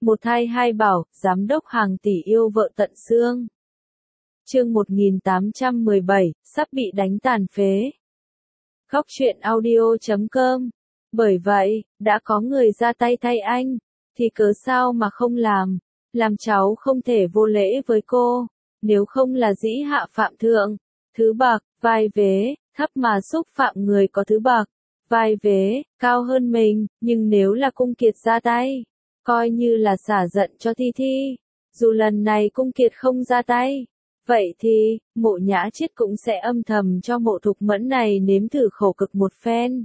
Một thai hai bảo, giám đốc hàng tỷ yêu vợ tận xương. Chương 1817, sắp bị đánh tàn phế. Góc truyện audio.com. Bởi vậy, đã có người ra tay thay anh, thì cớ sao mà không làm? Làm cháu không thể vô lễ với cô, nếu không là dĩ hạ phạm thượng. Thứ bậc, vai vế, thấp mà xúc phạm người có thứ bậc, vai vế, cao hơn mình, nhưng nếu là Cung Kiệt ra tay, coi như là xả giận cho Thi Thi. Dù lần này Cung Kiệt không ra tay, vậy thì, Mộ Nhã Chiết cũng sẽ âm thầm cho Mộ Thục Mẫn này nếm thử khổ cực một phen.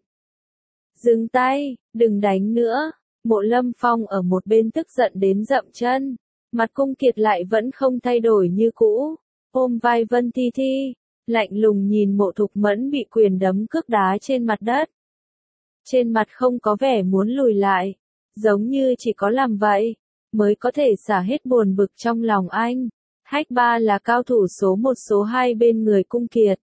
Dừng tay, đừng đánh nữa. Mộ Lâm Phong ở một bên tức giận đến dậm chân. Mặt Cung Kiệt lại vẫn không thay đổi như cũ, ôm vai Vân Thi Thi, lạnh lùng nhìn Mộ Thục Mẫn bị quyền đấm cước đá trên mặt đất. Trên mặt không có vẻ muốn lùi lại, giống như chỉ có làm vậy mới có thể xả hết buồn bực trong lòng anh. Hách Ba là cao thủ số 1 số 2 bên người Cung Kiệt.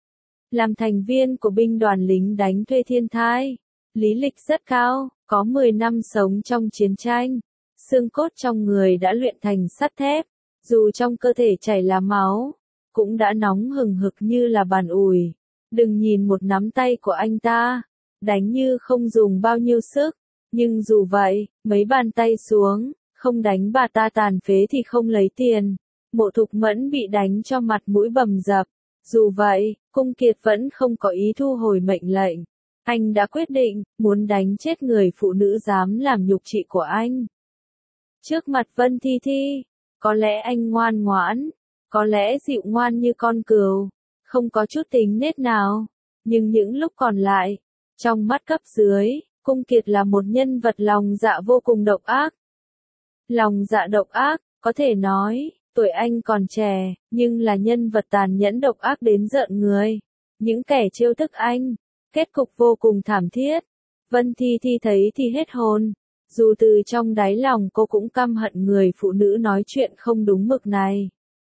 Làm thành viên của binh đoàn lính đánh thuê Thiên Thai, lý lịch rất cao, có 10 năm sống trong chiến tranh. Xương cốt trong người đã luyện thành sắt thép, dù trong cơ thể chảy là máu, cũng đã nóng hừng hực như là bàn ủi. Đừng nhìn một nắm tay của anh ta, đánh như không dùng bao nhiêu sức, nhưng dù vậy, mấy bàn tay xuống, không đánh bà ta tàn phế thì không lấy tiền. Mộ Thục Mẫn bị đánh cho mặt mũi bầm dập. Dù vậy, Cung Kiệt vẫn không có ý thu hồi mệnh lệnh. Anh đã quyết định, muốn đánh chết người phụ nữ dám làm nhục chị của anh. Trước mặt Vân Thi Thi, có lẽ anh ngoan ngoãn, có lẽ dịu ngoan như con cừu, không có chút tính nết nào. Nhưng những lúc còn lại, trong mắt cấp dưới, Cung Kiệt là một nhân vật lòng dạ vô cùng độc ác. Lòng dạ độc ác, có thể nói, tuổi anh còn trẻ, nhưng là nhân vật tàn nhẫn độc ác đến rợn người. Những kẻ trêu tức anh, kết cục vô cùng thảm thiết. Vân Thi Thi thấy thì hết hồn. Dù từ trong đáy lòng cô cũng căm hận người phụ nữ nói chuyện không đúng mực này.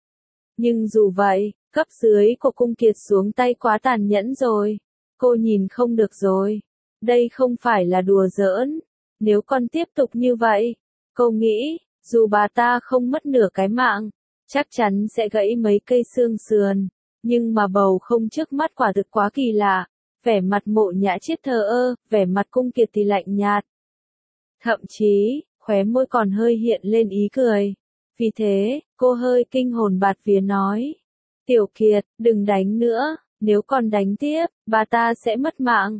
Nhưng dù vậy, cấp dưới của Cung Kiệt xuống tay quá tàn nhẫn rồi. Cô nhìn không được rồi. Đây không phải là đùa giỡn. Nếu còn tiếp tục như vậy, cô nghĩ, dù bà ta không mất nửa cái mạng, chắc chắn sẽ gãy mấy cây xương sườn. Nhưng mà bầu không trước mắt quả thực quá kỳ lạ. Vẻ mặt Mộ Nhã Chiết thờ ơ, vẻ mặt Cung Kiệt thì lạnh nhạt. Thậm chí, khóe môi còn hơi hiện lên ý cười. Vì thế, cô hơi kinh hồn bạt vía nói. Tiểu Kiệt, đừng đánh nữa, nếu còn đánh tiếp, bà ta sẽ mất mạng.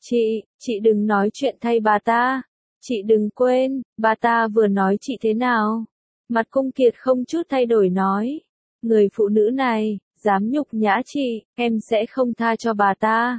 Chị đừng nói chuyện thay bà ta. Chị đừng quên, bà ta vừa nói chị thế nào. Mặt Cung Kiệt không chút thay đổi nói. Người phụ nữ này, dám nhục nhã chị, em sẽ không tha cho bà ta.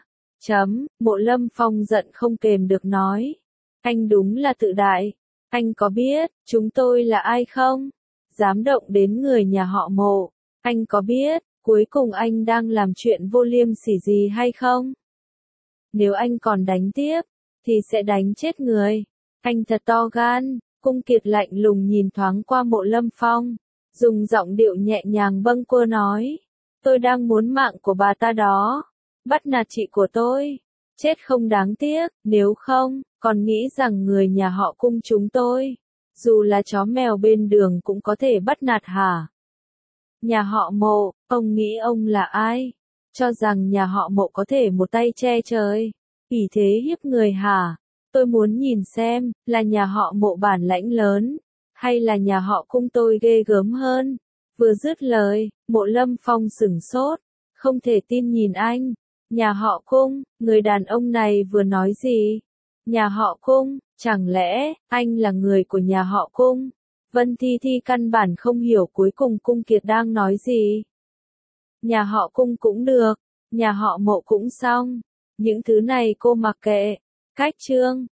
Mộ Lâm Phong giận không kềm được nói. Anh đúng là tự đại. Anh có biết, chúng tôi là ai không? Dám động đến người nhà họ Mộ. Anh có biết, cuối cùng anh đang làm chuyện vô liêm sỉ gì hay không? Nếu anh còn đánh tiếp, thì sẽ đánh chết người. Anh thật to gan. Cung Kiệt lạnh lùng nhìn thoáng qua Mộ Lâm Phong, dùng giọng điệu nhẹ nhàng bâng quơ nói. Tôi đang muốn mạng của bà ta đó. Bắt nạt chị của tôi. Chết không đáng tiếc, nếu không, còn nghĩ rằng người nhà họ Cung chúng tôi, dù là chó mèo bên đường cũng có thể bắt nạt hả? Nhà họ Mộ, ông nghĩ ông là ai? Cho rằng nhà họ Mộ có thể một tay che trời, ỷ thế hiếp người hả? Tôi muốn nhìn xem, là nhà họ Mộ bản lãnh lớn, hay là nhà họ Cung tôi ghê gớm hơn? Vừa dứt lời, Mộ Lâm Phong sửng sốt, không thể tin nhìn anh. Nhà họ Cung, người đàn ông này vừa nói gì? Nhà họ Cung, chẳng lẽ, anh là người của nhà họ Cung? Vân Thi Thi căn bản không hiểu cuối cùng Cung Kiệt đang nói gì. Nhà họ Cung cũng được, nhà họ Mộ cũng xong. Những thứ này cô mặc kệ. Cách chương.